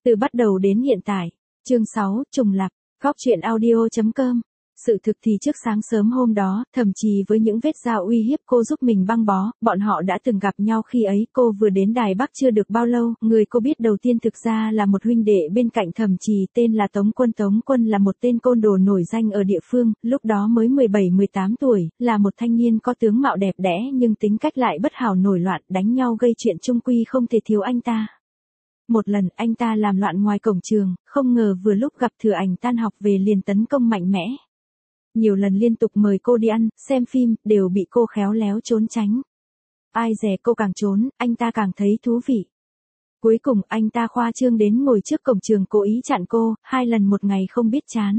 Từ bắt đầu đến hiện tại. Chương 6, trùng lặp. Góc truyện audio.com. Sự thực thì trước sáng sớm hôm đó, thậm chí với những vết dao uy hiếp cô giúp mình băng bó, bọn họ đã từng gặp nhau khi ấy cô vừa đến Đài Bắc chưa được bao lâu, người cô biết đầu tiên thực ra là một huynh đệ bên cạnh thậm chí tên là Tống Quân. Tống Quân là một tên côn đồ nổi danh ở địa phương, lúc đó mới 17-18 tuổi, là một thanh niên có tướng mạo đẹp đẽ nhưng tính cách lại bất hảo nổi loạn, đánh nhau gây chuyện chung quy không thể thiếu anh ta. Một lần anh ta làm loạn ngoài cổng trường, không ngờ vừa lúc gặp Thừa Ảnh tan học về liền tấn công mạnh mẽ. Nhiều lần liên tục mời cô đi ăn, xem phim, đều bị cô khéo léo trốn tránh. Ai dè cô càng trốn, anh ta càng thấy thú vị. Cuối cùng anh ta khoa trương đến ngồi trước cổng trường cố ý chặn cô, 2 lần một ngày không biết chán.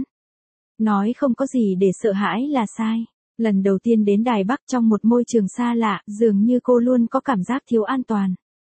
Nói không có gì để sợ hãi là sai. Lần đầu tiên đến Đài Bắc trong một môi trường xa lạ, dường như cô luôn có cảm giác thiếu an toàn.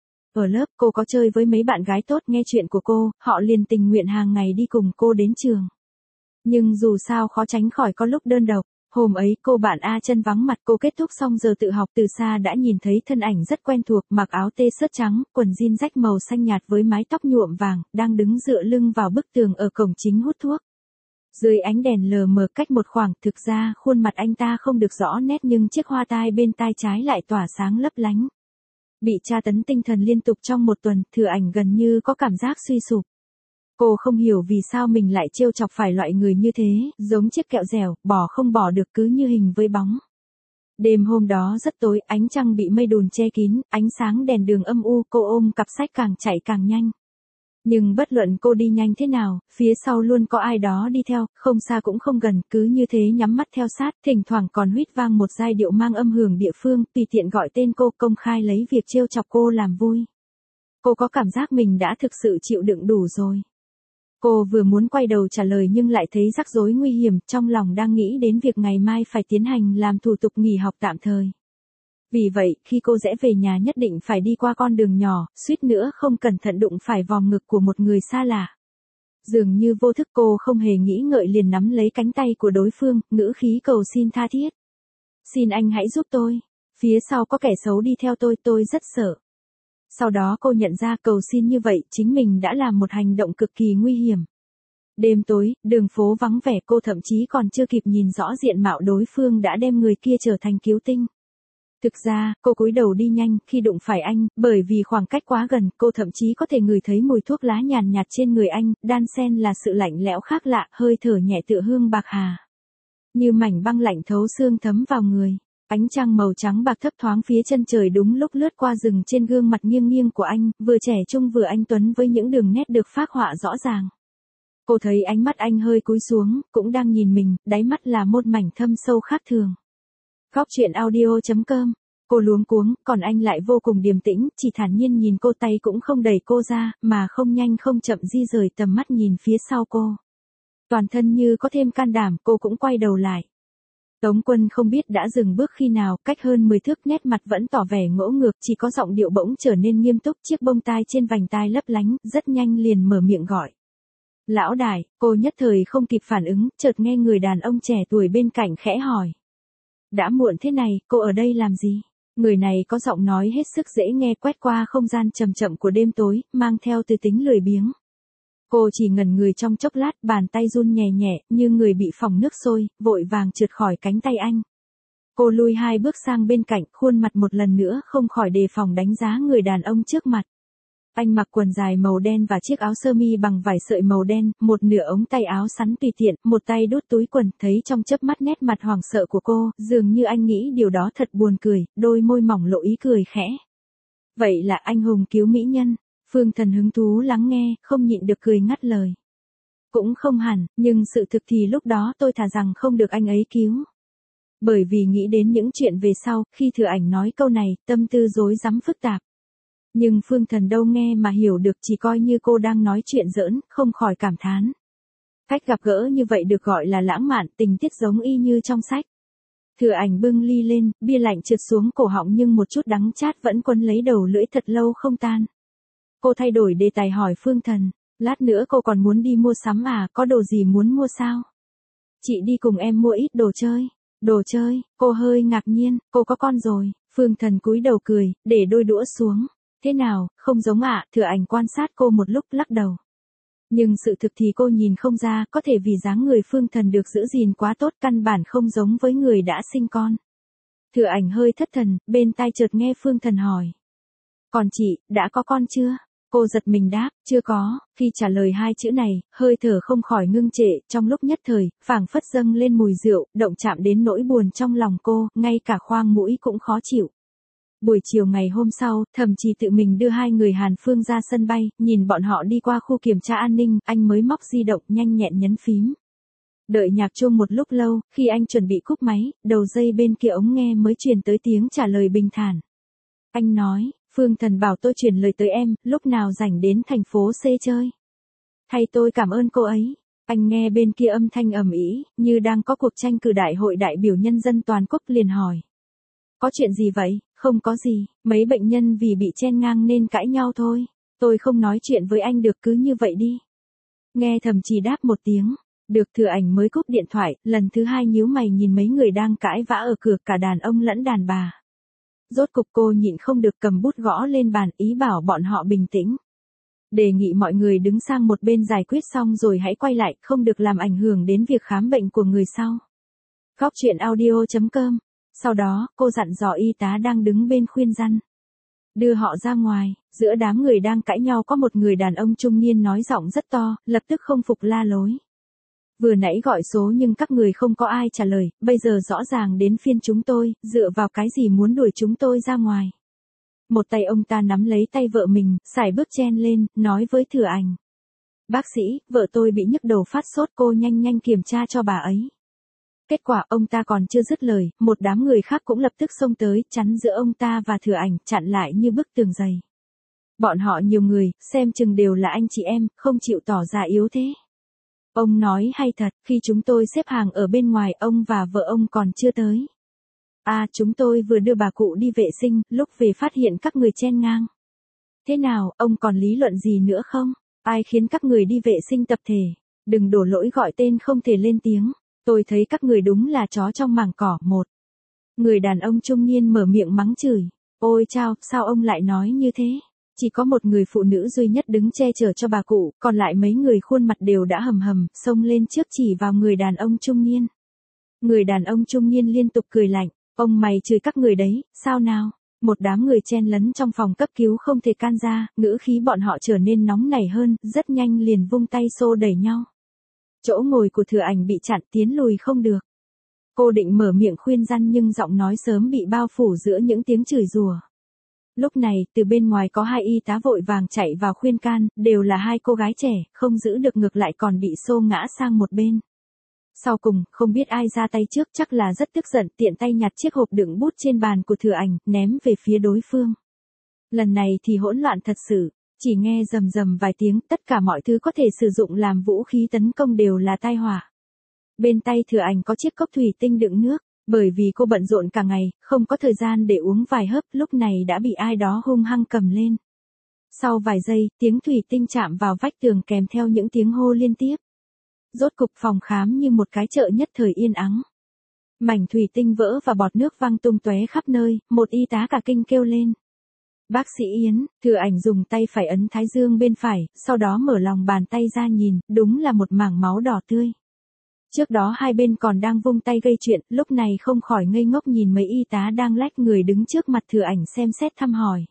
Ở lớp cô có chơi với mấy bạn gái tốt nghe chuyện của cô, họ liền tình nguyện hàng ngày đi cùng cô đến trường. Nhưng dù sao khó tránh khỏi có lúc đơn độc. Hôm ấy cô bạn A chân vắng mặt, cô kết thúc xong giờ tự học từ xa đã nhìn thấy thân ảnh rất quen thuộc, mặc áo t-shirt trắng, quần jean rách màu xanh nhạt với mái tóc nhuộm vàng, đang đứng dựa lưng vào bức tường ở cổng chính hút thuốc. Dưới ánh đèn lờ mờ cách một khoảng, thực ra khuôn mặt anh ta không được rõ nét nhưng chiếc hoa tai bên tai trái lại tỏa sáng lấp lánh. Bị tra tấn tinh thần liên tục trong một tuần, Thừa Ảnh gần như có cảm giác suy sụp. Cô không hiểu vì sao mình lại trêu chọc phải loại người như thế, giống chiếc kẹo dẻo, bỏ không bỏ được cứ như hình với bóng. Đêm hôm đó rất tối, ánh trăng bị mây đùn che kín, ánh sáng đèn đường âm u, cô ôm cặp sách càng chạy càng nhanh. Nhưng bất luận cô đi nhanh thế nào, phía sau luôn có ai đó đi theo, không xa cũng không gần, cứ như thế nhắm mắt theo sát, thỉnh thoảng còn huýt vang một giai điệu mang âm hưởng địa phương, tùy tiện gọi tên cô, công khai lấy việc trêu chọc cô làm vui. Cô có cảm giác mình đã thực sự chịu đựng đủ rồi. Cô vừa muốn quay đầu trả lời nhưng lại thấy rắc rối nguy hiểm, trong lòng đang nghĩ đến việc ngày mai phải tiến hành làm thủ tục nghỉ học tạm thời. Vì vậy, khi cô rẽ về nhà nhất định phải đi qua con đường nhỏ, suýt nữa không cẩn thận đụng phải vòng ngực của một người xa lạ. Dường như vô thức cô không hề nghĩ ngợi liền nắm lấy cánh tay của đối phương, ngữ khí cầu xin tha thiết. Xin anh hãy giúp tôi. Phía sau có kẻ xấu đi theo tôi rất sợ. Sau đó cô nhận ra cầu xin như vậy chính mình đã làm một hành động cực kỳ nguy hiểm. Đêm tối, đường phố vắng vẻ, cô thậm chí còn chưa kịp nhìn rõ diện mạo đối phương đã đem người kia trở thành cứu tinh. Thực ra, cô cúi đầu đi nhanh khi đụng phải anh, bởi vì khoảng cách quá gần, cô thậm chí có thể ngửi thấy mùi thuốc lá nhàn nhạt trên người anh, đan xen là sự lạnh lẽo khác lạ, hơi thở nhẹ tựa hương bạc hà. Như mảnh băng lạnh thấu xương thấm vào người. Ánh trăng màu trắng bạc thấp thoáng phía chân trời đúng lúc lướt qua rừng trên gương mặt nghiêng nghiêng của anh, vừa trẻ trung vừa anh tuấn với những đường nét được phác họa rõ ràng. Cô thấy ánh mắt anh hơi cúi xuống, cũng đang nhìn mình, đáy mắt là một mảnh thâm sâu khác thường. Góc truyện audio.com. Cô luống cuống, còn anh lại vô cùng điềm tĩnh, chỉ thản nhiên nhìn cô, tay cũng không đẩy cô ra, mà không nhanh không chậm di rời tầm mắt nhìn phía sau cô. Toàn thân như có thêm can đảm, cô cũng quay đầu lại. Tống Quân không biết đã dừng bước khi nào, cách hơn 10 thước, nét mặt vẫn tỏ vẻ ngỗ ngược, chỉ có giọng điệu bỗng trở nên nghiêm túc, chiếc bông tai trên vành tai lấp lánh, rất nhanh liền mở miệng gọi. Lão Đại, cô nhất thời không kịp phản ứng, chợt nghe người đàn ông trẻ tuổi bên cạnh khẽ hỏi. Đã muộn thế này, cô ở đây làm gì? Người này có giọng nói hết sức dễ nghe quét qua không gian chậm chậm của đêm tối, mang theo tư tính lười biếng. Cô chỉ ngẩn người trong chốc lát, bàn tay run nhẹ nhẹ, như người bị phỏng nước sôi, vội vàng trượt khỏi cánh tay anh. Cô lùi 2 bước sang bên cạnh, khuôn mặt một lần nữa không khỏi đề phòng đánh giá người đàn ông trước mặt. Anh mặc quần dài màu đen và chiếc áo sơ mi bằng vải sợi màu đen, một nửa ống tay áo sắn tùy tiện, một tay đút túi quần, thấy trong chớp mắt nét mặt hoảng sợ của cô, dường như anh nghĩ điều đó thật buồn cười, đôi môi mỏng lộ ý cười khẽ. Vậy là anh hùng cứu mỹ nhân. Phương Thần hứng thú lắng nghe, không nhịn được cười ngắt lời. Cũng không hẳn, nhưng sự thực thì lúc đó tôi thà rằng không được anh ấy cứu. Bởi vì nghĩ đến những chuyện về sau, khi Thừa Ảnh nói câu này, tâm tư rối rắm phức tạp. Nhưng Phương Thần đâu nghe mà hiểu được, chỉ coi như cô đang nói chuyện giỡn, không khỏi cảm thán. Cách gặp gỡ như vậy được gọi là lãng mạn, tình tiết giống y như trong sách. Thừa Ảnh bưng ly lên, bia lạnh trượt xuống cổ họng nhưng một chút đắng chát vẫn quấn lấy đầu lưỡi thật lâu không tan. Cô thay đổi đề tài hỏi Phương Thần, lát nữa cô còn muốn đi mua sắm à, có đồ gì muốn mua sao? Chị đi cùng em mua ít đồ chơi. Đồ chơi, cô hơi ngạc nhiên, cô có con rồi. Phương Thần cúi đầu cười, để đôi đũa xuống. Thế nào, không giống ạ? Thừa Ảnh quan sát cô một lúc lắc đầu. Nhưng sự thực thì cô nhìn không ra, có thể vì dáng người Phương Thần được giữ gìn quá tốt, căn bản không giống với người đã sinh con. Thừa Ảnh hơi thất thần, bên tai chợt nghe Phương Thần hỏi. Còn chị, đã có con chưa? Cô giật mình đáp, chưa có. Khi trả lời hai chữ này, hơi thở không khỏi ngưng trệ, trong lúc nhất thời, phảng phất dâng lên mùi rượu, động chạm đến nỗi buồn trong lòng cô, ngay cả khoang mũi cũng khó chịu. Buổi chiều ngày hôm sau, Thẩm Trì tự mình đưa hai người Hàn Phương ra sân bay, nhìn bọn họ đi qua khu kiểm tra an ninh, anh mới móc di động nhanh nhẹn nhấn phím. Đợi nhạc chuông một lúc lâu, khi anh chuẩn bị cúp máy, đầu dây bên kia ống nghe mới truyền tới tiếng trả lời bình thản. Anh nói, Phương Thần bảo tôi truyền lời tới em, lúc nào rảnh đến thành phố C chơi. Thay tôi cảm ơn cô ấy. Anh nghe bên kia âm thanh ầm ĩ, như đang có cuộc tranh cử đại hội đại biểu nhân dân toàn quốc, liền hỏi. Có chuyện gì vậy? Không có gì, mấy bệnh nhân vì bị chen ngang nên cãi nhau thôi. Tôi không nói chuyện với anh được, cứ như vậy đi. Nghe Thẩm Trì đáp một tiếng. Được. Thừa Ảnh mới cúp điện thoại, lần thứ hai nhíu mày nhìn mấy người đang cãi vã ở cửa, cả đàn ông lẫn đàn bà. Rốt cục cô nhịn không được cầm bút gõ lên bàn, ý bảo bọn họ bình tĩnh. Đề nghị mọi người đứng sang một bên giải quyết xong rồi hãy quay lại, không được làm ảnh hưởng đến việc khám bệnh của người sau. Góc chuyện audio.com. Sau đó, cô dặn dò y tá đang đứng bên khuyên răn. Đưa họ ra ngoài. Giữa đám người đang cãi nhau có một người đàn ông trung niên nói giọng rất to, lập tức không phục la lối. Vừa nãy gọi số nhưng các người không có ai trả lời, bây giờ rõ ràng đến phiên chúng tôi, dựa vào cái gì muốn đuổi chúng tôi ra ngoài. Một tay ông ta nắm lấy tay vợ mình, sải bước chen lên, nói với Thừa Ảnh. Bác sĩ, vợ tôi bị nhức đầu phát sốt, cô nhanh nhanh kiểm tra cho bà ấy. Kết quả ông ta còn chưa dứt lời, một đám người khác cũng lập tức xông tới, chắn giữa ông ta và Thừa Ảnh, chặn lại như bức tường dày. Bọn họ nhiều người, xem chừng đều là anh chị em, không chịu tỏ ra yếu thế. Ông nói hay thật, khi chúng tôi xếp hàng ở bên ngoài, ông và vợ ông còn chưa tới. Chúng tôi vừa đưa bà cụ đi vệ sinh, lúc về phát hiện các người chen ngang. Thế nào, ông còn lý luận gì nữa không? Ai khiến các người đi vệ sinh tập thể? Đừng đổ lỗi gọi tên không thể lên tiếng. Tôi thấy các người đúng là chó trong màng cỏ. Một người đàn ông trung niên mở miệng mắng chửi. Ôi chao, sao ông lại nói như thế? Chỉ có một người phụ nữ duy nhất đứng che chở cho bà cụ, còn lại mấy người khuôn mặt đều đã hầm hầm, xông lên trước chỉ vào người đàn ông trung niên. Người đàn ông trung niên liên tục cười lạnh, ông mày chửi các người đấy, sao nào? Một đám người chen lấn trong phòng cấp cứu không thể can ra, ngữ khí bọn họ trở nên nóng nảy hơn, rất nhanh liền vung tay xô đẩy nhau. Chỗ ngồi của Thừa Ảnh bị chặn, tiến lùi không được. Cô định mở miệng khuyên răn nhưng giọng nói sớm bị bao phủ giữa những tiếng chửi rủa. Lúc này, từ bên ngoài có hai y tá vội vàng chạy vào khuyên can, đều là hai cô gái trẻ, không giữ được ngược lại còn bị xô ngã sang một bên. Sau cùng, không biết ai ra tay trước, chắc là rất tức giận, tiện tay nhặt chiếc hộp đựng bút trên bàn của Thừa Ảnh, ném về phía đối phương. Lần này thì hỗn loạn thật sự, chỉ nghe rầm rầm vài tiếng, tất cả mọi thứ có thể sử dụng làm vũ khí tấn công đều là tai họa. Bên tay Thừa Ảnh có chiếc cốc thủy tinh đựng nước. Bởi vì cô bận rộn cả ngày, không có thời gian để uống vài hớp, lúc này đã bị ai đó hung hăng cầm lên. Sau vài giây, tiếng thủy tinh chạm vào vách tường kèm theo những tiếng hô liên tiếp. Rốt cục phòng khám như một cái chợ nhất thời yên ắng. Mảnh thủy tinh vỡ và bọt nước văng tung tóe khắp nơi, một y tá cả kinh kêu lên. Bác sĩ Yến. Thừa Ảnh dùng tay phải ấn thái dương bên phải, sau đó mở lòng bàn tay ra nhìn, đúng là một mảng máu đỏ tươi. Trước đó hai bên còn đang vung tay gây chuyện, lúc này không khỏi ngây ngốc nhìn mấy y tá đang lách người đứng trước mặt Thừa Ảnh xem xét thăm hỏi.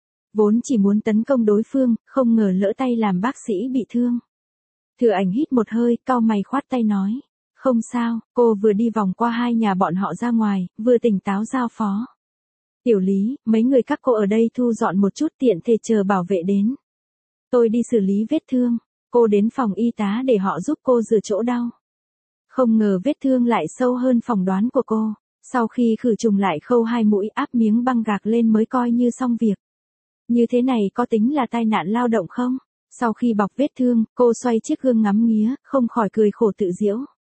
Vốn chỉ muốn tấn công đối phương, không ngờ lỡ tay làm bác sĩ bị thương. Thừa Ảnh hít một hơi, cau mày khoát tay nói. Không sao, cô vừa đi vòng qua hai nhà bọn họ ra ngoài, vừa tỉnh táo giao phó. Tiểu Lý, mấy người các cô ở đây thu dọn một chút, tiện thể chờ bảo vệ đến. Tôi đi xử lý vết thương. Cô đến phòng y tá để họ giúp cô rửa chỗ đau. Không ngờ vết thương lại sâu hơn phỏng đoán của cô. Sau khi khử trùng lại khâu hai mũi, áp miếng băng gạc lên mới coi như xong việc. Như thế này có tính là tai nạn lao động không? Sau khi bọc vết thương, cô xoay chiếc gương ngắm nghía, không khỏi cười khổ tự giễu.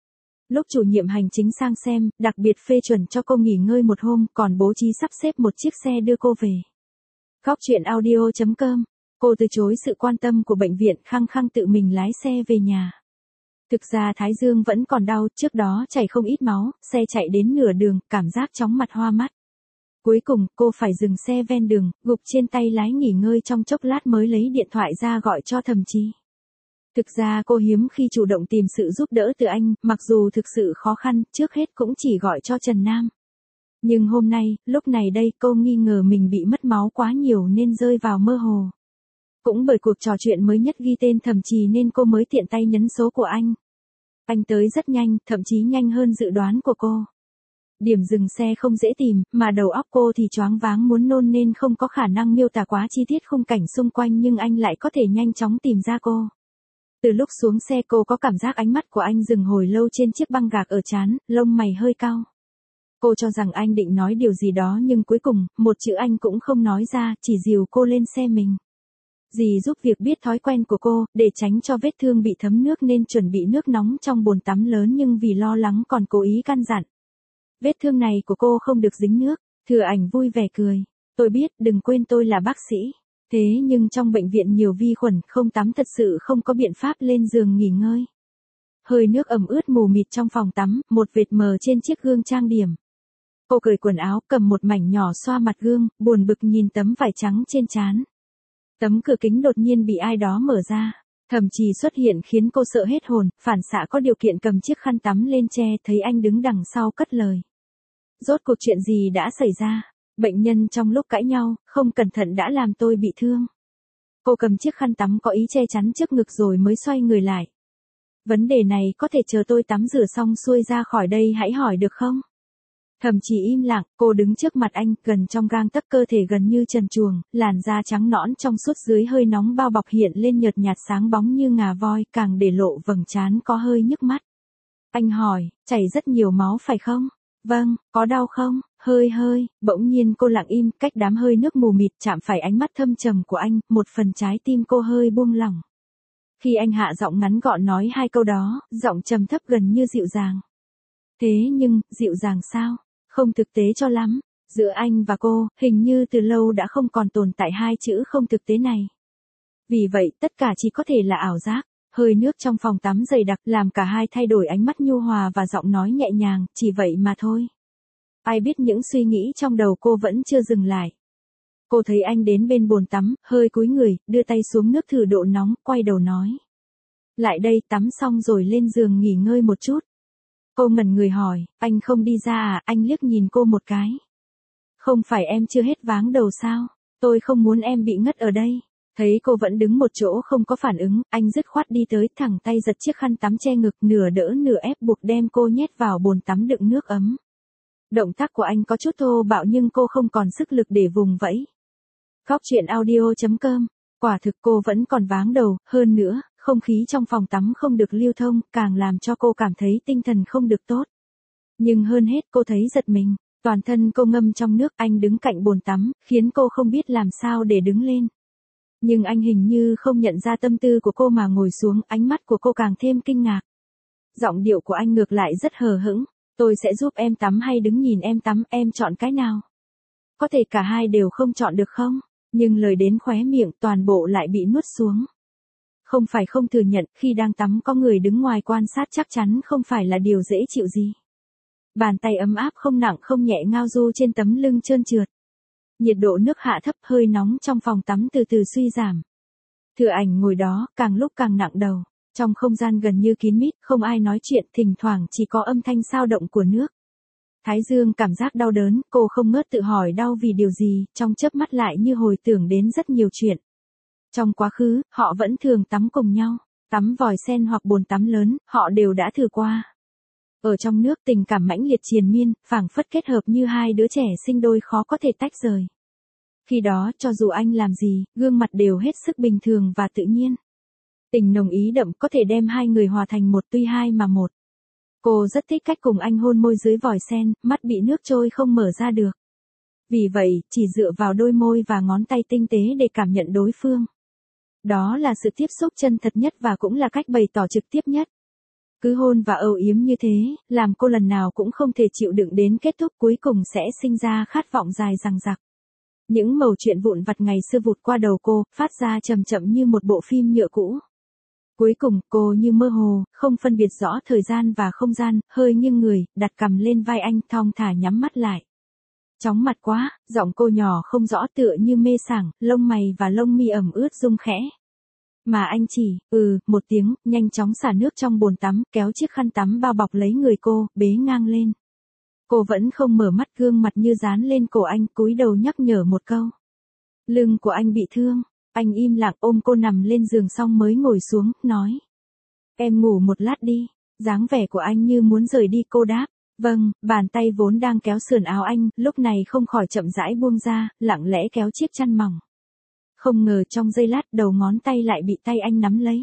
Lúc chủ nhiệm hành chính sang xem, đặc biệt phê chuẩn cho cô nghỉ ngơi một hôm, còn bố trí sắp xếp một chiếc xe đưa cô về. Góc chuyện audio.com. Cô từ chối sự quan tâm của bệnh viện, khăng khăng tự mình lái xe về nhà. Thực ra thái dương vẫn còn đau, trước đó chảy không ít máu, xe chạy đến nửa đường, cảm giác chóng mặt hoa mắt. Cuối cùng, cô phải dừng xe ven đường, gục trên tay lái nghỉ ngơi trong chốc lát mới lấy điện thoại ra gọi cho Thẩm Trì. Thực ra cô hiếm khi chủ động tìm sự giúp đỡ từ anh, mặc dù thực sự khó khăn, trước hết cũng chỉ gọi cho Trần Nam. Nhưng hôm nay, lúc này đây cô nghi ngờ mình bị mất máu quá nhiều nên rơi vào mơ hồ. Cũng bởi cuộc trò chuyện mới nhất ghi tên Thẩm Trì nên cô mới tiện tay nhấn số của anh. Anh tới rất nhanh, thậm chí nhanh hơn dự đoán của cô. Điểm dừng xe không dễ tìm, mà đầu óc cô thì choáng váng muốn nôn nên không có khả năng miêu tả quá chi tiết khung cảnh xung quanh, nhưng anh lại có thể nhanh chóng tìm ra cô. Từ lúc xuống xe cô có cảm giác ánh mắt của anh dừng hồi lâu trên chiếc băng gạc ở trán, lông mày hơi cau. Cô cho rằng anh định nói điều gì đó nhưng cuối cùng, một chữ anh cũng không nói ra, chỉ dìu cô lên xe mình. Dì giúp việc biết thói quen của cô, để tránh cho vết thương bị thấm nước nên chuẩn bị nước nóng trong bồn tắm lớn, nhưng vì lo lắng còn cố ý căn dặn. Vết thương này của cô không được dính nước. Thừa Ảnh vui vẻ cười. Tôi biết, đừng quên tôi là bác sĩ. Thế nhưng trong bệnh viện nhiều vi khuẩn, không tắm thật sự không có biện pháp lên giường nghỉ ngơi. Hơi nước ẩm ướt mù mịt trong phòng tắm, một vệt mờ trên chiếc gương trang điểm. Cô cởi quần áo, cầm một mảnh nhỏ xoa mặt gương, buồn bực nhìn tấm vải trắng trên trán. Tấm cửa kính đột nhiên bị ai đó mở ra. Thẩm Trì xuất hiện khiến cô sợ hết hồn, phản xạ có điều kiện cầm chiếc khăn tắm lên che, thấy anh đứng đằng sau cất lời. Rốt cuộc chuyện gì đã xảy ra? Bệnh nhân trong lúc cãi nhau, không cẩn thận đã làm tôi bị thương. Cô cầm chiếc khăn tắm có ý che chắn trước ngực rồi mới xoay người lại. Vấn đề này có thể chờ tôi tắm rửa xong xuôi ra khỏi đây hãy hỏi được không? Thẩm Trì im lặng, cô đứng trước mặt anh, gần trong gang tấc, cơ thể gần như trần truồng, làn da trắng nõn trong suốt dưới hơi nóng bao bọc hiện lên nhợt nhạt sáng bóng như ngà voi, càng để lộ vầng trán có hơi nhức mắt. Anh hỏi, chảy rất nhiều máu phải không? Vâng, có đau không? Hơi, bỗng nhiên cô lặng im, cách đám hơi nước mù mịt chạm phải ánh mắt thâm trầm của anh, một phần trái tim cô hơi buông lỏng. Khi anh hạ giọng ngắn gọn nói hai câu đó, giọng trầm thấp gần như dịu dàng. Thế nhưng, dịu dàng sao? Không thực tế cho lắm. Giữa anh và cô, hình như từ lâu đã không còn tồn tại hai chữ không thực tế này. Vì vậy, tất cả chỉ có thể là ảo giác. Hơi nước trong phòng tắm dày đặc làm cả hai thay đổi ánh mắt nhu hòa và giọng nói nhẹ nhàng, chỉ vậy mà thôi. Ai biết những suy nghĩ trong đầu cô vẫn chưa dừng lại. Cô thấy anh đến bên bồn tắm, hơi cúi người, đưa tay xuống nước thử độ nóng, quay đầu nói. Lại đây, tắm xong rồi lên giường nghỉ ngơi một chút. Cô ngẩn người hỏi, anh không đi ra à? Anh liếc nhìn cô một cái. Không phải em chưa hết váng đầu sao? Tôi không muốn em bị ngất ở đây. Thấy cô vẫn đứng một chỗ không có phản ứng, anh dứt khoát đi tới, thẳng tay giật chiếc khăn tắm che ngực, nửa đỡ nửa ép buộc đem cô nhét vào bồn tắm đựng nước ấm. Động tác của anh có chút thô bạo nhưng cô không còn sức lực để vùng vẫy. Góc truyện audio.com. Quả thực cô vẫn còn váng đầu, hơn nữa, không khí trong phòng tắm không được lưu thông, càng làm cho cô cảm thấy tinh thần không được tốt. Nhưng hơn hết cô thấy giật mình, toàn thân cô ngâm trong nước, anh đứng cạnh bồn tắm, khiến cô không biết làm sao để đứng lên. Nhưng anh hình như không nhận ra tâm tư của cô mà ngồi xuống, ánh mắt của cô càng thêm kinh ngạc. Giọng điệu của anh ngược lại rất hờ hững, tôi sẽ giúp em tắm hay đứng nhìn em tắm, em chọn cái nào? Có thể cả hai đều không chọn được không? Nhưng lời đến khóe miệng toàn bộ lại bị nuốt xuống. Không phải không thừa nhận, khi đang tắm có người đứng ngoài quan sát chắc chắn không phải là điều dễ chịu gì. Bàn tay ấm áp không nặng không nhẹ ngao du trên tấm lưng trơn trượt. Nhiệt độ nước hạ thấp, hơi nóng trong phòng tắm từ từ suy giảm. Thừa Ảnh ngồi đó, càng lúc càng nặng đầu. Trong không gian gần như kín mít, không ai nói chuyện, thỉnh thoảng chỉ có âm thanh xao động của nước. Thái dương cảm giác đau đớn, cô không ngớt tự hỏi đau vì điều gì, trong chớp mắt lại như hồi tưởng đến rất nhiều chuyện. Trong quá khứ, họ vẫn thường tắm cùng nhau, tắm vòi sen hoặc bồn tắm lớn, họ đều đã thử qua. Ở trong nước tình cảm mãnh liệt triền miên, phảng phất kết hợp như hai đứa trẻ sinh đôi khó có thể tách rời. Khi đó, cho dù anh làm gì, gương mặt đều hết sức bình thường và tự nhiên. Tình nồng ý đậm có thể đem hai người hòa thành một tuy hai mà một. Cô rất thích cách cùng anh hôn môi dưới vòi sen, mắt bị nước trôi không mở ra được. Vì vậy, chỉ dựa vào đôi môi và ngón tay tinh tế để cảm nhận đối phương. Đó là sự tiếp xúc chân thật nhất và cũng là cách bày tỏ trực tiếp nhất. Cứ hôn và âu yếm như thế, làm cô lần nào cũng không thể chịu đựng đến kết thúc cuối cùng sẽ sinh ra khát vọng dài dằng dặc. Những mẩu chuyện vụn vặt ngày xưa vụt qua đầu cô, phát ra chậm chậm như một bộ phim nhựa cũ. Cuối cùng, cô như mơ hồ, không phân biệt rõ thời gian và không gian, hơi nghiêng người, đặt cằm lên vai anh, thong thả nhắm mắt lại. Chóng mặt quá, giọng cô nhỏ không rõ tựa như mê sảng, lông mày và lông mi ẩm ướt rung khẽ. Mà anh chỉ, một tiếng, nhanh chóng xả nước trong bồn tắm, kéo chiếc khăn tắm bao bọc lấy người cô, bế ngang lên. Cô vẫn không mở mắt, gương mặt như dán lên cổ anh, cúi đầu nhắc nhở một câu. Lưng của anh bị thương, anh im lặng ôm cô nằm lên giường xong mới ngồi xuống, nói. Em ngủ một lát đi, dáng vẻ của anh như muốn rời đi, cô đáp. Vâng, bàn tay vốn đang kéo sườn áo anh, lúc này không khỏi chậm rãi buông ra, lặng lẽ kéo chiếc chăn mỏng. Không ngờ trong giây lát đầu ngón tay lại bị tay anh nắm lấy.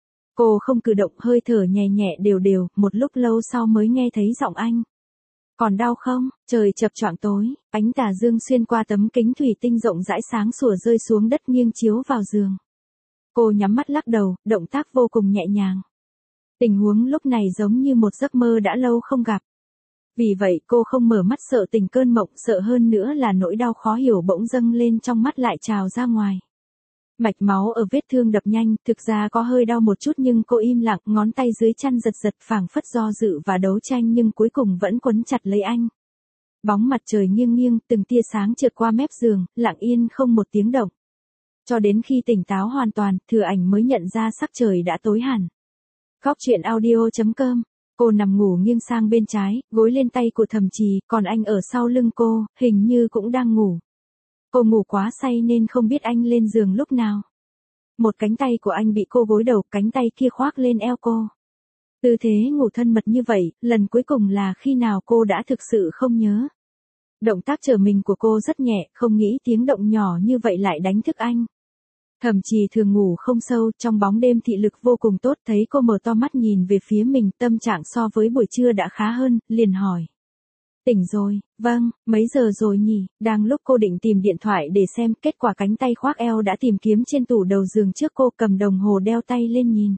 Cô không cử động, hơi thở nhẹ nhẹ đều đều, một lúc lâu sau mới nghe thấy giọng anh. Còn đau không? Trời chập choạng tối, ánh tà dương xuyên qua tấm kính thủy tinh rộng rãi sáng sủa rơi xuống đất nghiêng chiếu vào giường. Cô nhắm mắt lắc đầu, động tác vô cùng nhẹ nhàng. Tình huống lúc này giống như một giấc mơ đã lâu không gặp. Vì vậy cô không mở mắt, sợ tỉnh cơn mộng, sợ hơn nữa là nỗi đau khó hiểu bỗng dâng lên trong mắt lại trào ra ngoài. Mạch máu ở vết thương đập nhanh, thực ra có hơi đau một chút nhưng cô im lặng, ngón tay dưới chăn giật giật phảng phất do dự và đấu tranh nhưng cuối cùng vẫn quấn chặt lấy anh. Bóng mặt trời nghiêng nghiêng, từng tia sáng trượt qua mép giường, lặng yên không một tiếng động. Cho đến khi tỉnh táo hoàn toàn, Thừa Ảnh mới nhận ra sắc trời đã tối hẳn. Góc truyện audio.com. Cô nằm ngủ nghiêng sang bên trái, gối lên tay của Thẩm Trì, còn anh ở sau lưng cô, hình như cũng đang ngủ. Cô ngủ quá say nên không biết anh lên giường lúc nào. Một cánh tay của anh bị cô gối đầu, cánh tay kia khoác lên eo cô. Tư thế ngủ thân mật như vậy, lần cuối cùng là khi nào cô đã thực sự không nhớ. Động tác trở mình của cô rất nhẹ, không nghĩ tiếng động nhỏ như vậy lại đánh thức anh. Thẩm Trì thường ngủ không sâu, trong bóng đêm thị lực vô cùng tốt, thấy cô mở to mắt nhìn về phía mình, tâm trạng so với buổi trưa đã khá hơn, liền hỏi. Tỉnh rồi, vâng, mấy giờ rồi nhỉ? Đang lúc cô định tìm điện thoại để xem, kết quả cánh tay khoác eo đã tìm kiếm trên tủ đầu giường trước cô, cầm đồng hồ đeo tay lên nhìn.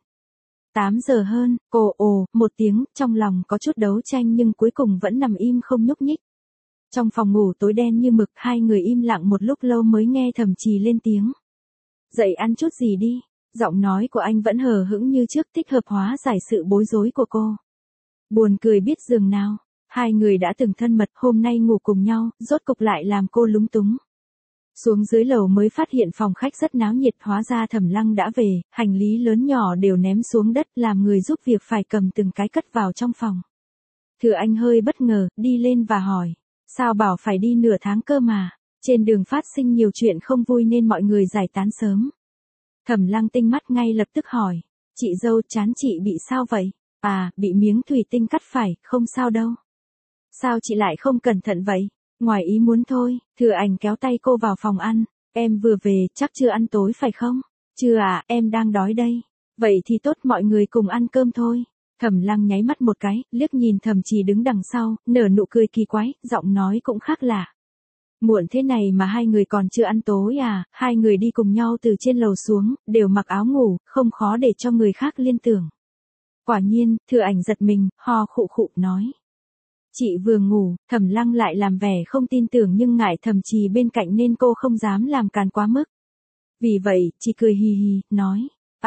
8 giờ hơn, cô một tiếng, trong lòng có chút đấu tranh nhưng cuối cùng vẫn nằm im không nhúc nhích. Trong phòng ngủ tối đen như mực, hai người im lặng một lúc lâu mới nghe Thẩm Trì lên tiếng. Dậy ăn chút gì đi. Giọng nói của anh vẫn hờ hững như trước, thích hợp hóa giải sự bối rối của cô. Buồn cười biết dường nào. Hai người đã từng thân mật, hôm nay ngủ cùng nhau, rốt cục lại làm cô lúng túng. Xuống dưới lầu mới phát hiện phòng khách rất náo nhiệt, hóa ra Thẩm Lăng đã về, hành lý lớn nhỏ đều ném xuống đất, làm người giúp việc phải cầm từng cái cất vào trong phòng. Thừa Anh hơi bất ngờ, đi lên và hỏi, sao bảo phải đi nửa tháng cơ mà, trên đường phát sinh nhiều chuyện không vui nên mọi người giải tán sớm. Thẩm Lăng tinh mắt ngay lập tức hỏi, chị dâu chán chị bị sao vậy? À, bị miếng thủy tinh cắt phải, không sao đâu. Sao chị lại không cẩn thận vậy? Ngoài ý muốn thôi. Thừa Ảnh kéo tay cô vào phòng ăn. Em vừa về, chắc chưa ăn tối phải không? Chưa à, em đang đói đây. Vậy thì tốt, mọi người cùng ăn cơm thôi. Thẩm Lăng nháy mắt một cái, liếc nhìn Thẩm Trì đứng đằng sau, nở nụ cười kỳ quái, giọng nói cũng khác lạ. Muộn thế này mà hai người còn chưa ăn tối à? Hai người đi cùng nhau từ trên lầu xuống, đều mặc áo ngủ, không khó để cho người khác liên tưởng. Quả nhiên, Thừa Ảnh giật mình, ho khụ khụ nói. Chị vừa ngủ. Thẩm Lăng lại làm vẻ không tin tưởng nhưng ngại Thẩm Trì bên cạnh nên cô không dám làm càn quá mức. Vì vậy, chị cười hì hì, nói,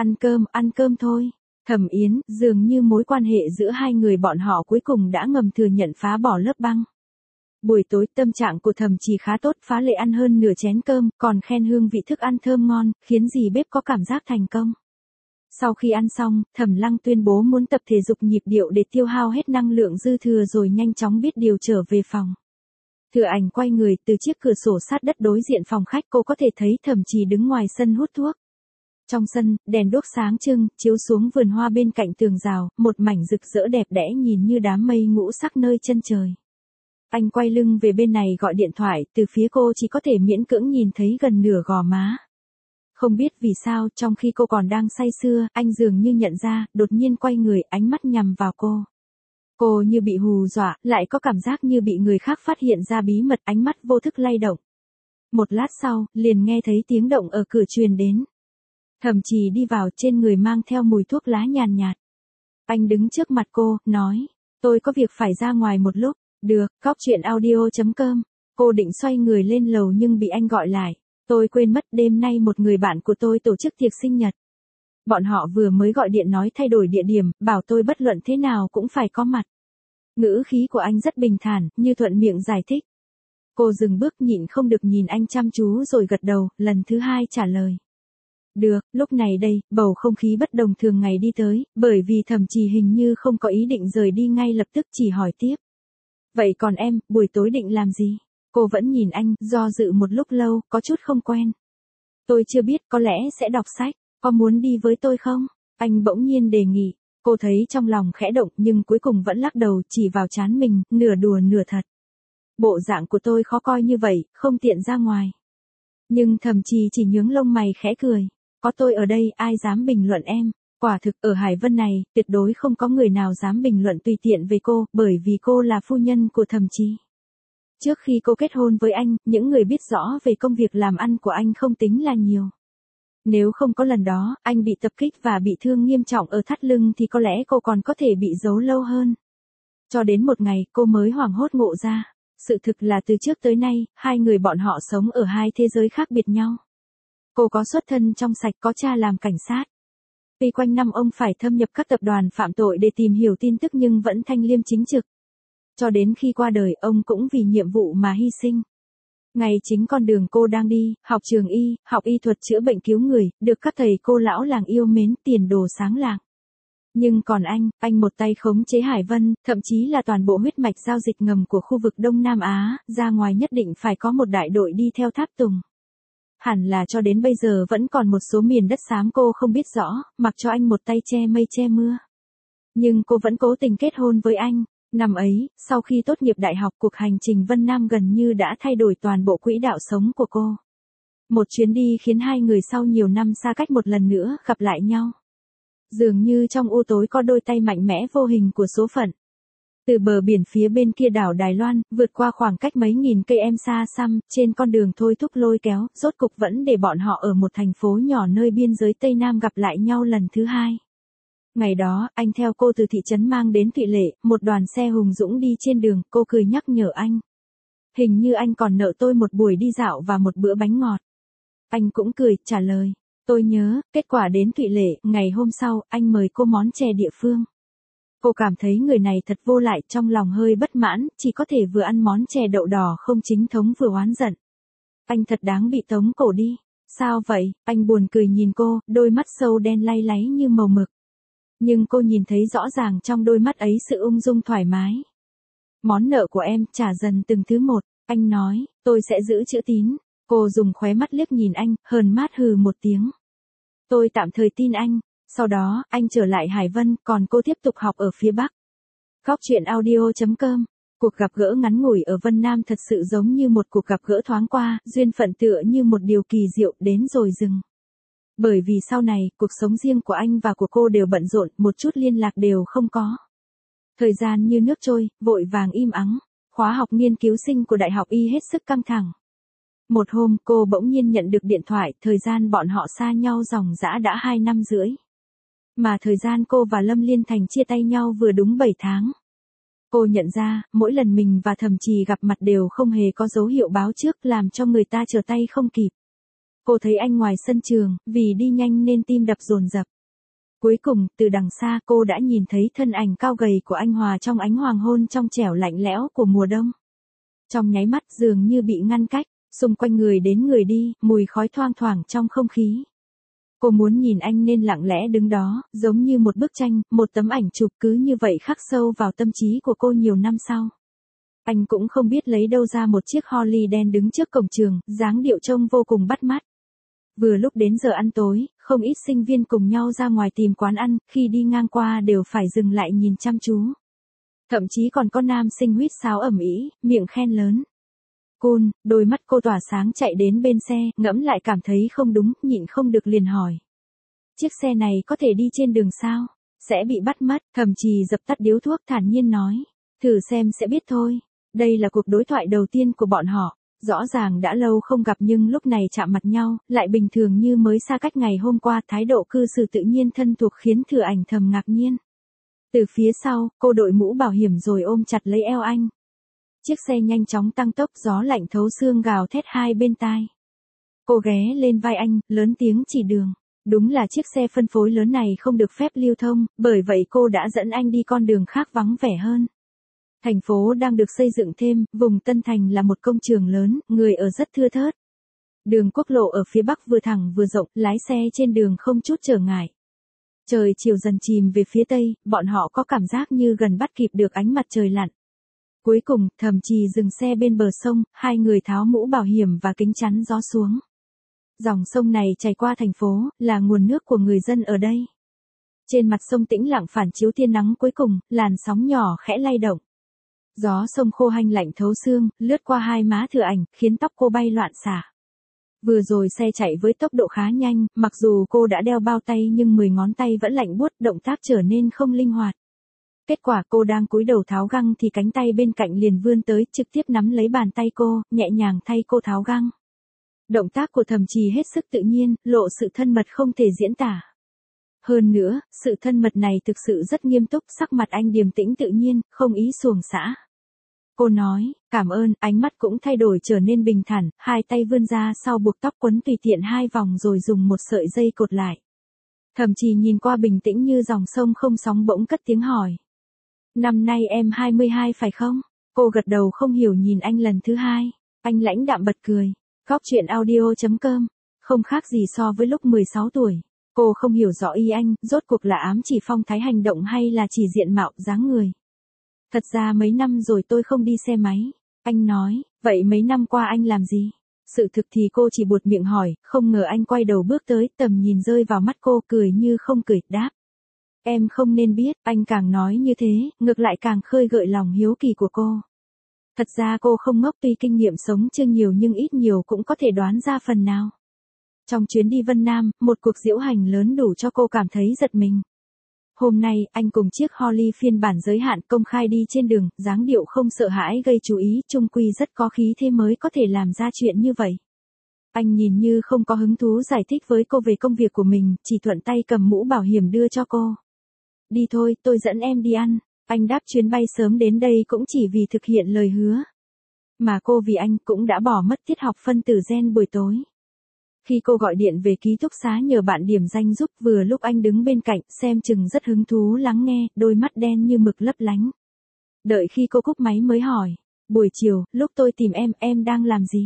ăn cơm thôi. Thẩm Yến, dường như mối quan hệ giữa hai người bọn họ cuối cùng đã ngầm thừa nhận phá bỏ lớp băng. Buổi tối tâm trạng của Thẩm Trì khá tốt, phá lệ ăn hơn nửa chén cơm, còn khen hương vị thức ăn thơm ngon, khiến dì bếp có cảm giác thành công. Sau khi ăn xong, Thẩm Lăng tuyên bố muốn tập thể dục nhịp điệu để tiêu hao hết năng lượng dư thừa rồi nhanh chóng biết điều trở về phòng. Thừa Ảnh quay người, từ chiếc cửa sổ sát đất đối diện phòng khách cô có thể thấy Thẩm Trì đứng ngoài sân hút thuốc. Trong sân, đèn đuốc sáng trưng, chiếu xuống vườn hoa bên cạnh tường rào, một mảnh rực rỡ đẹp đẽ nhìn như đám mây ngũ sắc nơi chân trời. Anh quay lưng về bên này gọi điện thoại, từ phía cô chỉ có thể miễn cưỡng nhìn thấy gần nửa gò má. Không biết vì sao, trong khi cô còn đang say sưa, anh dường như nhận ra, đột nhiên quay người, ánh mắt nhằm vào cô. Cô như bị hù dọa, lại có cảm giác như bị người khác phát hiện ra bí mật, ánh mắt vô thức lay động. Một lát sau, liền nghe thấy tiếng động ở cửa truyền đến. Thẩm Trì đi vào, trên người mang theo mùi thuốc lá nhàn nhạt. Anh đứng trước mặt cô, nói, tôi có việc phải ra ngoài một lúc. Được, góc truyện audio.com. Cô định xoay người lên lầu nhưng bị anh gọi lại. Tôi quên mất, đêm nay một người bạn của tôi tổ chức tiệc sinh nhật. Bọn họ vừa mới gọi điện nói thay đổi địa điểm, bảo tôi bất luận thế nào cũng phải có mặt. Ngữ khí của anh rất bình thản, như thuận miệng giải thích. Cô dừng bước, nhịn không được nhìn anh chăm chú rồi gật đầu, lần thứ hai trả lời. Được, lúc này đây, bầu không khí bất đồng thường ngày đi tới, bởi vì Thẩm Trì hình như không có ý định rời đi ngay lập tức chỉ hỏi tiếp. Vậy còn em, buổi tối định làm gì? Cô vẫn nhìn anh, do dự một lúc lâu, có chút không quen. Tôi chưa biết, có lẽ sẽ đọc sách, có muốn đi với tôi không? Anh bỗng nhiên đề nghị, cô thấy trong lòng khẽ động nhưng cuối cùng vẫn lắc đầu chỉ vào trán mình, nửa đùa nửa thật. Bộ dạng của tôi khó coi như vậy, không tiện ra ngoài. Nhưng Thẩm Trì chỉ nhướng lông mày khẽ cười. Có tôi ở đây, ai dám bình luận em. Quả thực ở Hải Vân này, tuyệt đối không có người nào dám bình luận tùy tiện về cô, bởi vì cô là phu nhân của Thẩm Trì. Trước khi cô kết hôn với anh, những người biết rõ về công việc làm ăn của anh không tính là nhiều. Nếu không có lần đó, anh bị tập kích và bị thương nghiêm trọng ở thắt lưng thì có lẽ cô còn có thể bị giấu lâu hơn. Cho đến một ngày, cô mới hoảng hốt ngộ ra. Sự thực là từ trước tới nay, hai người bọn họ sống ở hai thế giới khác biệt nhau. Cô có xuất thân trong sạch, có cha làm cảnh sát. Tuy quanh năm ông phải thâm nhập các tập đoàn phạm tội để tìm hiểu tin tức nhưng vẫn thanh liêm chính trực. Cho đến khi qua đời, ông cũng vì nhiệm vụ mà hy sinh. Ngay chính con đường cô đang đi, học trường y, học y thuật chữa bệnh cứu người, được các thầy cô lão làng yêu mến, tiền đồ sáng lạng. Nhưng còn anh một tay khống chế Hải Vân, thậm chí là toàn bộ huyết mạch giao dịch ngầm của khu vực Đông Nam Á, ra ngoài nhất định phải có một đại đội đi theo tháp tùng. Hẳn là cho đến bây giờ vẫn còn một số miền đất xám cô không biết rõ, mặc cho anh một tay che mây che mưa. Nhưng cô vẫn cố tình kết hôn với anh. Năm ấy, sau khi tốt nghiệp đại học, cuộc hành trình Vân Nam gần như đã thay đổi toàn bộ quỹ đạo sống của cô. Một chuyến đi khiến hai người sau nhiều năm xa cách một lần nữa gặp lại nhau. Dường như trong u tối có đôi tay mạnh mẽ vô hình của số phận. Từ bờ biển phía bên kia đảo Đài Loan, vượt qua khoảng cách mấy nghìn cây em xa xăm, trên con đường thôi thúc lôi kéo, rốt cục vẫn để bọn họ ở một thành phố nhỏ nơi biên giới Tây Nam gặp lại nhau lần thứ hai. Ngày đó, anh theo cô từ thị trấn mang đến Thụy Lệ, một đoàn xe hùng dũng đi trên đường, cô cười nhắc nhở anh. Hình như anh còn nợ tôi một buổi đi dạo và một bữa bánh ngọt. Anh cũng cười, trả lời. Tôi nhớ, kết quả đến Thụy Lệ, ngày hôm sau, anh mời cô món chè địa phương. Cô cảm thấy người này thật vô lại, trong lòng hơi bất mãn, chỉ có thể vừa ăn món chè đậu đỏ không chính thống vừa oán giận. Anh thật đáng bị tống cổ đi. Sao vậy? Anh buồn cười nhìn cô, đôi mắt sâu đen lay láy như màu mực. Nhưng cô nhìn thấy rõ ràng trong đôi mắt ấy sự ung dung thoải mái. Món nợ của em trả dần từng thứ một, anh nói, tôi sẽ giữ chữ tín. Cô dùng khóe mắt liếc nhìn anh, hờn mát hừ một tiếng. Tôi tạm thời tin anh. Sau đó, anh trở lại Hải Vân, còn cô tiếp tục học ở phía Bắc. Góc chuyện audio.com. Cuộc gặp gỡ ngắn ngủi ở Vân Nam thật sự giống như một cuộc gặp gỡ thoáng qua, duyên phận tựa như một điều kỳ diệu đến rồi dừng. Bởi vì sau này, cuộc sống riêng của anh và của cô đều bận rộn, một chút liên lạc đều không có. Thời gian như nước trôi, vội vàng im ắng. Khóa học nghiên cứu sinh của Đại học Y hết sức căng thẳng. Một hôm, cô bỗng nhiên nhận được điện thoại, thời gian bọn họ xa nhau dòng dã đã 2 năm rưỡi. Mà thời gian cô và Lâm Liên Thành chia tay nhau vừa đúng 7 tháng. Cô nhận ra, mỗi lần mình và Thẩm Trì gặp mặt đều không hề có dấu hiệu báo trước, làm cho người ta trở tay không kịp. Cô thấy anh ngoài sân trường, vì đi nhanh nên tim đập dồn dập. Cuối cùng, từ đằng xa cô đã nhìn thấy thân ảnh cao gầy của anh hòa trong ánh hoàng hôn trong trẻo lạnh lẽo của mùa đông. Trong nháy mắt dường như bị ngăn cách, xung quanh người đến người đi, mùi khói thoang thoảng trong không khí. Cô muốn nhìn anh nên lặng lẽ đứng đó, giống như một bức tranh, một tấm ảnh chụp cứ như vậy khắc sâu vào tâm trí của cô nhiều năm sau. Anh cũng không biết lấy đâu ra một chiếc Harley đen đứng trước cổng trường, dáng điệu trông vô cùng bắt mắt. Vừa lúc đến giờ ăn tối, không ít sinh viên cùng nhau ra ngoài tìm quán ăn, khi đi ngang qua đều phải dừng lại nhìn chăm chú. Thậm chí còn có nam sinh huýt sáo ầm ĩ, miệng khen lớn. Cool, đôi mắt cô tỏa sáng chạy đến bên xe, ngẫm lại cảm thấy không đúng, nhịn không được liền hỏi. Chiếc xe này có thể đi trên đường sao? Sẽ bị bắt mất, Thẩm Trì dập tắt điếu thuốc thản nhiên nói. Thử xem sẽ biết thôi. Đây là cuộc đối thoại đầu tiên của bọn họ. Rõ ràng đã lâu không gặp nhưng lúc này chạm mặt nhau, lại bình thường như mới xa cách ngày hôm qua, thái độ cư xử tự nhiên thân thuộc khiến Thừa Ảnh thầm ngạc nhiên. Từ phía sau, cô đội mũ bảo hiểm rồi ôm chặt lấy eo anh. Chiếc xe nhanh chóng tăng tốc, gió lạnh thấu xương gào thét hai bên tai. Cô ghé lên vai anh, lớn tiếng chỉ đường. Đúng là chiếc xe phân phối lớn này không được phép lưu thông, bởi vậy cô đã dẫn anh đi con đường khác vắng vẻ hơn. Thành phố đang được xây dựng thêm, vùng Tân Thành là một công trường lớn, người ở rất thưa thớt. Đường quốc lộ ở phía bắc vừa thẳng vừa rộng, lái xe trên đường không chút trở ngại. Trời chiều dần chìm về phía tây, bọn họ có cảm giác như gần bắt kịp được ánh mặt trời lặn. Cuối cùng, Thẩm Trì dừng xe bên bờ sông, hai người tháo mũ bảo hiểm và kính chắn gió xuống. Dòng sông này chảy qua thành phố, là nguồn nước của người dân ở đây. Trên mặt sông tĩnh lặng phản chiếu tia nắng cuối cùng, làn sóng nhỏ khẽ lay động. Gió sông khô hanh lạnh thấu xương, lướt qua hai má Thừa Ảnh, khiến tóc cô bay loạn xạ. Vừa rồi xe chạy với tốc độ khá nhanh, mặc dù cô đã đeo bao tay nhưng 10 ngón tay vẫn lạnh buốt, động tác trở nên không linh hoạt. Kết quả cô đang cúi đầu tháo găng thì cánh tay bên cạnh liền vươn tới, trực tiếp nắm lấy bàn tay cô, nhẹ nhàng thay cô tháo găng. Động tác của Thẩm Trì hết sức tự nhiên, lộ sự thân mật không thể diễn tả. Hơn nữa, sự thân mật này thực sự rất nghiêm túc, sắc mặt anh điềm tĩnh tự nhiên, không ý xuồng xã. Cô nói, cảm ơn, ánh mắt cũng thay đổi trở nên bình thản, hai tay vươn ra sau buộc tóc quấn tùy tiện hai vòng rồi dùng một sợi dây cột lại. Thẩm Trì nhìn qua bình tĩnh như dòng sông không sóng bỗng cất tiếng hỏi. Năm nay em 22 phải không? Cô gật đầu không hiểu nhìn anh lần thứ hai. Anh lãnh đạm bật cười. Góc chuyện audio.com. Không khác gì so với lúc 16 tuổi. Cô không hiểu rõ ý anh, rốt cuộc là ám chỉ phong thái hành động hay là chỉ diện mạo, dáng người. Thật ra mấy năm rồi tôi không đi xe máy. Anh nói, vậy mấy năm qua anh làm gì? Sự thực thì cô chỉ buột miệng hỏi, không ngờ anh quay đầu bước tới, tầm nhìn rơi vào mắt cô, cười như không cười, đáp. Em không nên biết, anh càng nói như thế, ngược lại càng khơi gợi lòng hiếu kỳ của cô. Thật ra cô không ngốc, tuy kinh nghiệm sống chưa nhiều nhưng ít nhiều cũng có thể đoán ra phần nào. Trong chuyến đi Vân Nam, một cuộc diễu hành lớn đủ cho cô cảm thấy giật mình. Hôm nay, anh cùng chiếc Harley phiên bản giới hạn công khai đi trên đường, dáng điệu không sợ hãi gây chú ý, chung quy rất có khí thế mới có thể làm ra chuyện như vậy. Anh nhìn như không có hứng thú giải thích với cô về công việc của mình, chỉ thuận tay cầm mũ bảo hiểm đưa cho cô. Đi thôi, tôi dẫn em đi ăn. Anh đáp chuyến bay sớm đến đây cũng chỉ vì thực hiện lời hứa. Mà cô vì anh cũng đã bỏ mất tiết học phân tử gen buổi tối. Khi cô gọi điện về ký túc xá nhờ bạn điểm danh giúp, vừa lúc anh đứng bên cạnh, xem chừng rất hứng thú lắng nghe, đôi mắt đen như mực lấp lánh. Đợi khi cô cúp máy mới hỏi, buổi chiều, lúc tôi tìm em đang làm gì?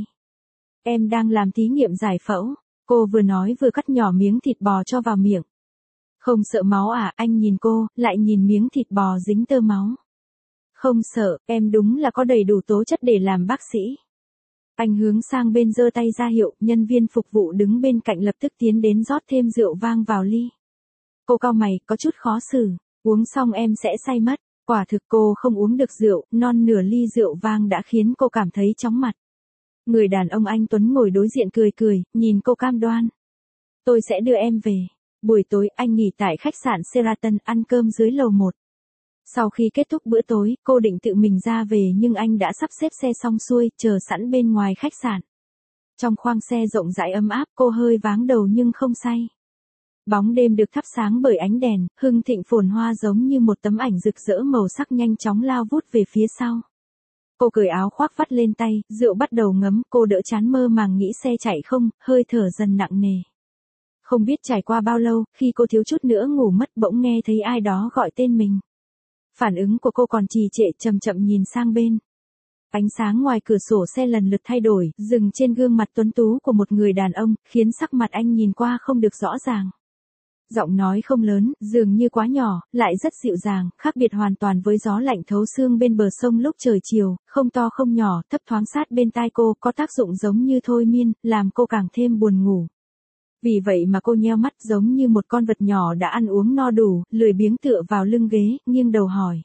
Em đang làm thí nghiệm giải phẫu. Cô vừa nói vừa cắt nhỏ miếng thịt bò cho vào miệng. Không sợ máu à? Anh nhìn cô, lại nhìn miếng thịt bò dính tơ máu. Không sợ, em đúng là có đầy đủ tố chất để làm bác sĩ. Anh hướng sang bên giơ tay ra hiệu, nhân viên phục vụ đứng bên cạnh lập tức tiến đến rót thêm rượu vang vào ly. Cô cau mày, có chút khó xử, uống xong em sẽ say mất. Quả thực cô không uống được rượu, non nửa ly rượu vang đã khiến cô cảm thấy chóng mặt. Người đàn ông anh tuấn ngồi đối diện cười cười, nhìn cô cam đoan. Tôi sẽ đưa em về. Buổi tối anh nghỉ tại khách sạn Sheraton ăn cơm dưới lầu 1. Sau khi kết thúc bữa tối, cô định tự mình ra về nhưng anh đã sắp xếp xe xong xuôi, chờ sẵn bên ngoài khách sạn. Trong khoang xe rộng rãi ấm áp, cô hơi váng đầu nhưng không say. Bóng đêm được thắp sáng bởi ánh đèn, hưng thịnh phồn hoa giống như một tấm ảnh rực rỡ màu sắc nhanh chóng lao vút về phía sau. Cô cởi áo khoác vắt lên tay, rượu bắt đầu ngấm, cô đỡ chán mơ màng nghĩ xe chạy không, hơi thở dần nặng nề. Không biết trải qua bao lâu, khi cô thiếu chút nữa ngủ mất bỗng nghe thấy ai đó gọi tên mình. Phản ứng của cô còn trì trệ, chậm chậm nhìn sang bên. Ánh sáng ngoài cửa sổ xe lần lượt thay đổi, dừng trên gương mặt tuấn tú của một người đàn ông, khiến sắc mặt anh nhìn qua không được rõ ràng. Giọng nói không lớn, dường như quá nhỏ, lại rất dịu dàng, khác biệt hoàn toàn với gió lạnh thấu xương bên bờ sông lúc trời chiều, không to không nhỏ, thấp thoáng sát bên tai cô, có tác dụng giống như thôi miên, làm cô càng thêm buồn ngủ. Vì vậy mà cô nheo mắt giống như một con vật nhỏ đã ăn uống no đủ, lười biếng tựa vào lưng ghế, nghiêng đầu hỏi.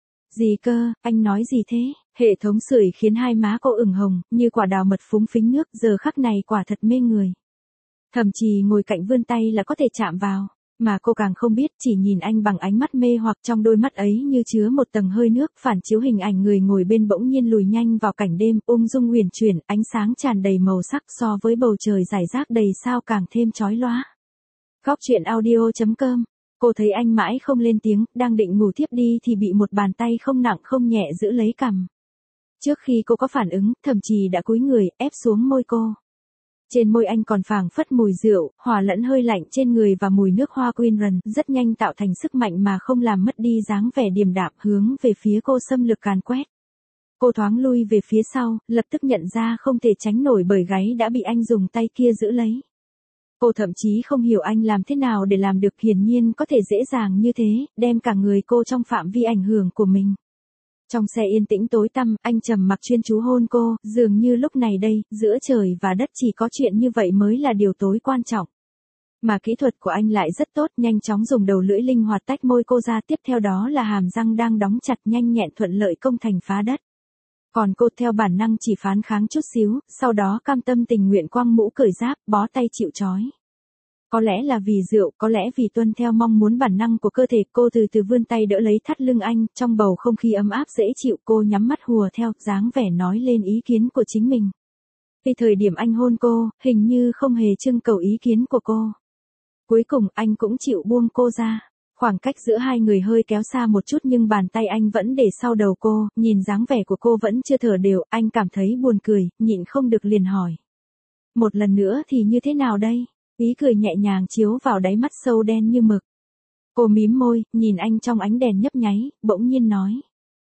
Gì cơ, anh nói gì thế? Hệ thống sưởi khiến hai má cô ửng hồng, như quả đào mật phúng phính nước, giờ khắc này quả thật mê người. Thậm chí ngồi cạnh vươn tay là có thể chạm vào, mà cô càng không biết, chỉ nhìn anh bằng ánh mắt mê hoặc, trong đôi mắt ấy như chứa một tầng hơi nước, phản chiếu hình ảnh người ngồi bên bỗng nhiên lùi nhanh vào cảnh đêm, ung dung huyền chuyển, ánh sáng tràn đầy màu sắc, so với bầu trời rải rác đầy sao càng thêm chói lóa. Góc chuyện audio.com. Cô thấy anh mãi không lên tiếng, đang định ngủ tiếp đi thì bị một bàn tay không nặng không nhẹ giữ lấy cằm. Trước khi cô có phản ứng, thậm chí đã cúi người, ép xuống môi cô. Trên môi anh còn phảng phất mùi rượu, hòa lẫn hơi lạnh trên người và mùi nước hoa Quinlan, rất nhanh tạo thành sức mạnh mà không làm mất đi dáng vẻ điềm đạm, hướng về phía cô xâm lược càn quét. Cô thoáng lui về phía sau, lập tức nhận ra không thể tránh nổi bởi gáy đã bị anh dùng tay kia giữ lấy. Cô thậm chí không hiểu anh làm thế nào để làm được, hiển nhiên có thể dễ dàng như thế, đem cả người cô trong phạm vi ảnh hưởng của mình. Trong xe yên tĩnh tối tăm, anh trầm mặc chuyên chú hôn cô, dường như lúc này đây, giữa trời và đất chỉ có chuyện như vậy mới là điều tối quan trọng. Mà kỹ thuật của anh lại rất tốt, nhanh chóng dùng đầu lưỡi linh hoạt tách môi cô ra, tiếp theo đó là hàm răng đang đóng chặt nhanh nhẹn thuận lợi công thành phá đất. Còn cô theo bản năng chỉ phán kháng chút xíu, sau đó cam tâm tình nguyện quăng mũ cởi giáp, bó tay chịu trói. Có lẽ là vì rượu, có lẽ vì tuân theo mong muốn bản năng của cơ thể, cô từ từ vươn tay đỡ lấy thắt lưng anh, trong bầu không khí ấm áp dễ chịu, cô nhắm mắt hùa theo, dáng vẻ nói lên ý kiến của chính mình. Vì thời điểm anh hôn cô, hình như không hề trưng cầu ý kiến của cô. Cuối cùng anh cũng chịu buông cô ra. Khoảng cách giữa hai người hơi kéo xa một chút nhưng bàn tay anh vẫn để sau đầu cô, nhìn dáng vẻ của cô vẫn chưa thở đều, anh cảm thấy buồn cười, nhịn không được liền hỏi. Một lần nữa thì như thế nào đây? Ý cười nhẹ nhàng chiếu vào đáy mắt sâu đen như mực. Cô mím môi, nhìn anh trong ánh đèn nhấp nháy, bỗng nhiên nói.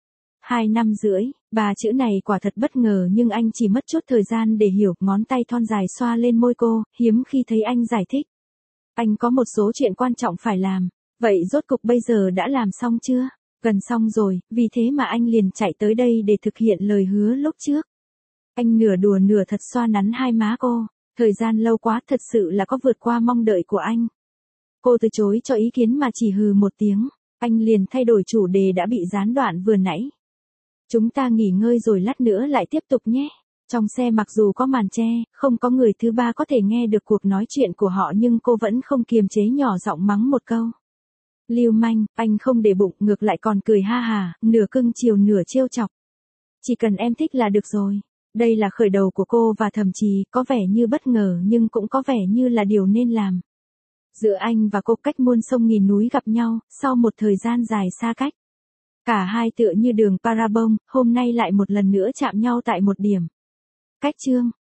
2 năm rưỡi, 3 chữ này quả thật bất ngờ nhưng anh chỉ mất chút thời gian để hiểu, ngón tay thon dài xoa lên môi cô, hiếm khi thấy anh giải thích. Anh có một số chuyện quan trọng phải làm. Vậy rốt cục bây giờ đã làm xong chưa? Gần xong rồi, vì thế mà anh liền chạy tới đây để thực hiện lời hứa lúc trước. Anh nửa đùa nửa thật xoa nắn hai má cô. Thời gian lâu quá thật sự là có vượt qua mong đợi của anh. Cô từ chối cho ý kiến mà chỉ hừ một tiếng. Anh liền thay đổi chủ đề đã bị gián đoạn vừa nãy. Chúng ta nghỉ ngơi rồi lát nữa lại tiếp tục nhé. Trong xe mặc dù có màn che, không có người thứ ba có thể nghe được cuộc nói chuyện của họ nhưng cô vẫn không kiềm chế nhỏ giọng mắng một câu. Lưu manh, anh không để bụng, ngược lại còn cười ha hà, nửa cưng chiều nửa trêu chọc. Chỉ cần em thích là được rồi. Đây là khởi đầu của cô và thậm chí có vẻ như bất ngờ nhưng cũng có vẻ như là điều nên làm. Giữa anh và cô cách muôn sông nghìn núi gặp nhau, sau một thời gian dài xa cách. Cả hai tựa như đường parabol, hôm nay lại một lần nữa chạm nhau tại một điểm. Cách chương